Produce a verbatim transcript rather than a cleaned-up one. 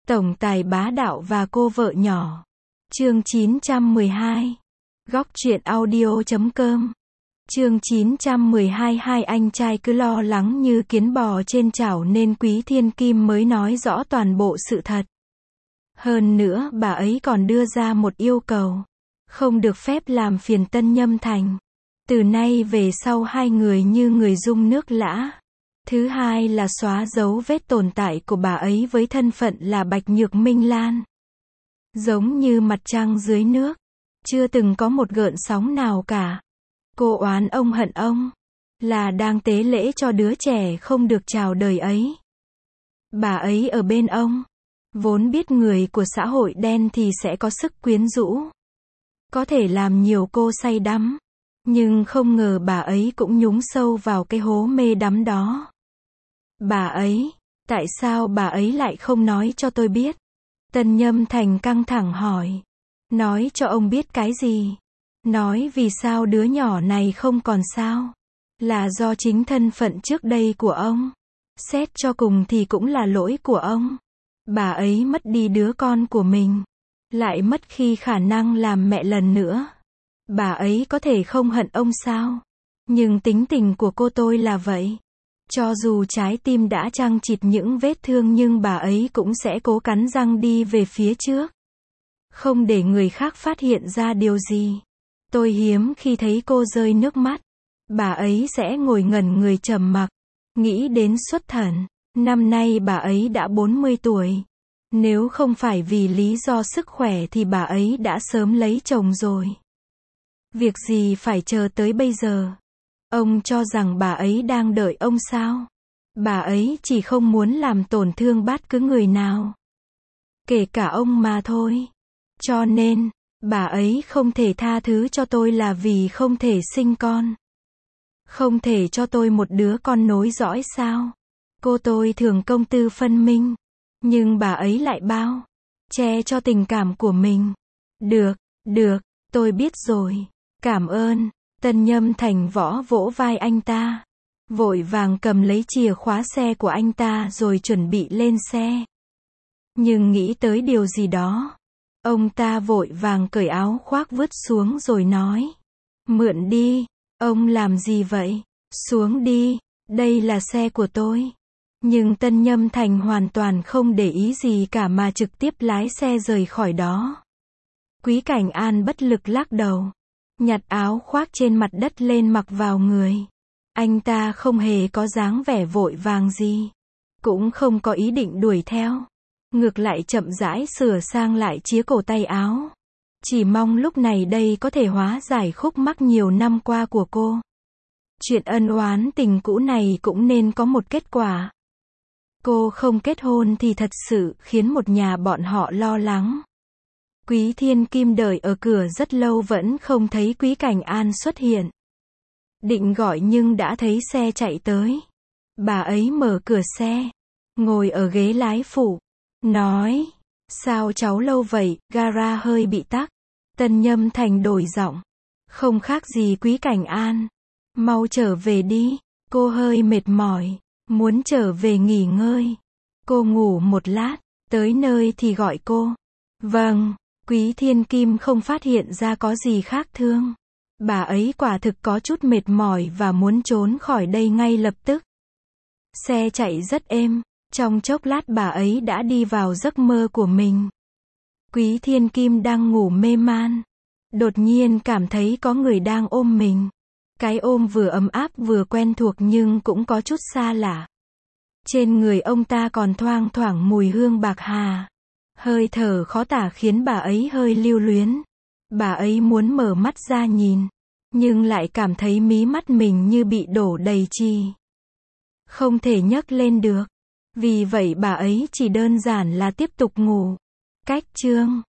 Tổng tài bá đạo và cô vợ nhỏ. Chương chín trăm mười hai. Góc truyện audio chấm com. Chương chín trăm mười hai. Hai anh trai cứ lo lắng như kiến bò trên chảo nên Quý Thiên Kim mới nói rõ toàn bộ sự thật. Hơn nữa bà ấy còn đưa ra một yêu cầu. Không được phép làm phiền Tân Nhâm Thành. Từ nay về sau hai người như người dung nước lã. Thứ hai là xóa dấu vết tồn tại của bà ấy với thân phận là Bạch Nhược Minh Lan. Giống như mặt trăng dưới nước. Chưa từng có một gợn sóng nào cả. Cô oán ông hận ông. Là đang tế lễ cho đứa trẻ không được chào đời ấy. Bà ấy ở bên ông. Vốn biết người của xã hội đen thì sẽ có sức quyến rũ. Có thể làm nhiều cô say đắm. Nhưng không ngờ bà ấy cũng nhúng sâu vào cái hố mê đắm đó. Bà ấy, tại sao bà ấy lại không nói cho tôi biết? Tân Nhâm Thành căng thẳng hỏi. Nói cho ông biết cái gì? Nói vì sao đứa nhỏ này không còn sao? Là do chính thân phận trước đây của ông. Xét cho cùng thì cũng là lỗi của ông. Bà ấy mất đi đứa con của mình. Lại mất khi khả năng làm mẹ lần nữa. Bà ấy có thể không hận ông sao? Nhưng tính tình của cô tôi là vậy. Cho dù trái tim đã chằng chịt những vết thương nhưng bà ấy cũng sẽ cố cắn răng đi về phía trước. Không để người khác phát hiện ra điều gì. Tôi hiếm khi thấy cô rơi nước mắt. Bà ấy sẽ ngồi ngẩn người trầm mặc. Nghĩ đến xuất thần. Năm nay bà ấy đã bốn mươi tuổi. Nếu không phải vì lý do sức khỏe thì bà ấy đã sớm lấy chồng rồi. Việc gì phải chờ tới bây giờ? Ông cho rằng bà ấy đang đợi ông sao? Bà ấy chỉ không muốn làm tổn thương bất cứ người nào. Kể cả ông mà thôi. Cho nên, bà ấy không thể tha thứ cho tôi là vì không thể sinh con. Không thể cho tôi một đứa con nối dõi sao? Cô tôi thường công tư phân minh. Nhưng bà ấy lại bao che cho tình cảm của mình. Được, được, tôi biết rồi. Cảm ơn. Tân Nhâm Thành võ vỗ vai anh ta. Vội vàng cầm lấy chìa khóa xe của anh ta rồi chuẩn bị lên xe. Nhưng nghĩ tới điều gì đó. Ông ta vội vàng cởi áo khoác vứt xuống rồi nói. Mượn đi. Ông làm gì vậy? Xuống đi. Đây là xe của tôi. Nhưng Tân Nhâm Thành hoàn toàn không để ý gì cả mà trực tiếp lái xe rời khỏi đó. Quý Cảnh An bất lực lắc đầu. Nhặt áo khoác trên mặt đất lên mặc vào người. Anh ta không hề có dáng vẻ vội vàng gì. Cũng không có ý định đuổi theo. Ngược lại chậm rãi sửa sang lại chiếc cổ tay áo. Chỉ mong lúc này đây có thể hóa giải khúc mắc nhiều năm qua của cô. Chuyện ân oán tình cũ này cũng nên có một kết quả. Cô không kết hôn thì thật sự khiến một nhà bọn họ lo lắng. Quý Thiên Kim đợi ở cửa rất lâu vẫn không thấy Quý Cảnh An xuất hiện. Định gọi nhưng đã thấy xe chạy tới. Bà ấy mở cửa xe, ngồi ở ghế lái phụ, nói, sao cháu lâu vậy, gara hơi bị tắc. Tân Nhâm Thành đổi giọng, không khác gì Quý Cảnh An. Mau trở về đi, cô hơi mệt mỏi, muốn trở về nghỉ ngơi. Cô ngủ một lát, tới nơi thì gọi cô. Vâng. Quý Thiên Kim không phát hiện ra có gì khác thường. Bà ấy quả thực có chút mệt mỏi và muốn trốn khỏi đây ngay lập tức. Xe chạy rất êm, trong chốc lát bà ấy đã đi vào giấc mơ của mình. Quý Thiên Kim đang ngủ mê man. Đột nhiên cảm thấy có người đang ôm mình. Cái ôm vừa ấm áp vừa quen thuộc nhưng cũng có chút xa lạ. Trên người ông ta còn thoang thoảng mùi hương bạc hà. Hơi thở khó tả khiến bà ấy hơi lưu luyến. Bà ấy muốn mở mắt ra nhìn. Nhưng lại cảm thấy mí mắt mình như bị đổ đầy chì. Không thể nhấc lên được. Vì vậy bà ấy chỉ đơn giản là tiếp tục ngủ. Cách chương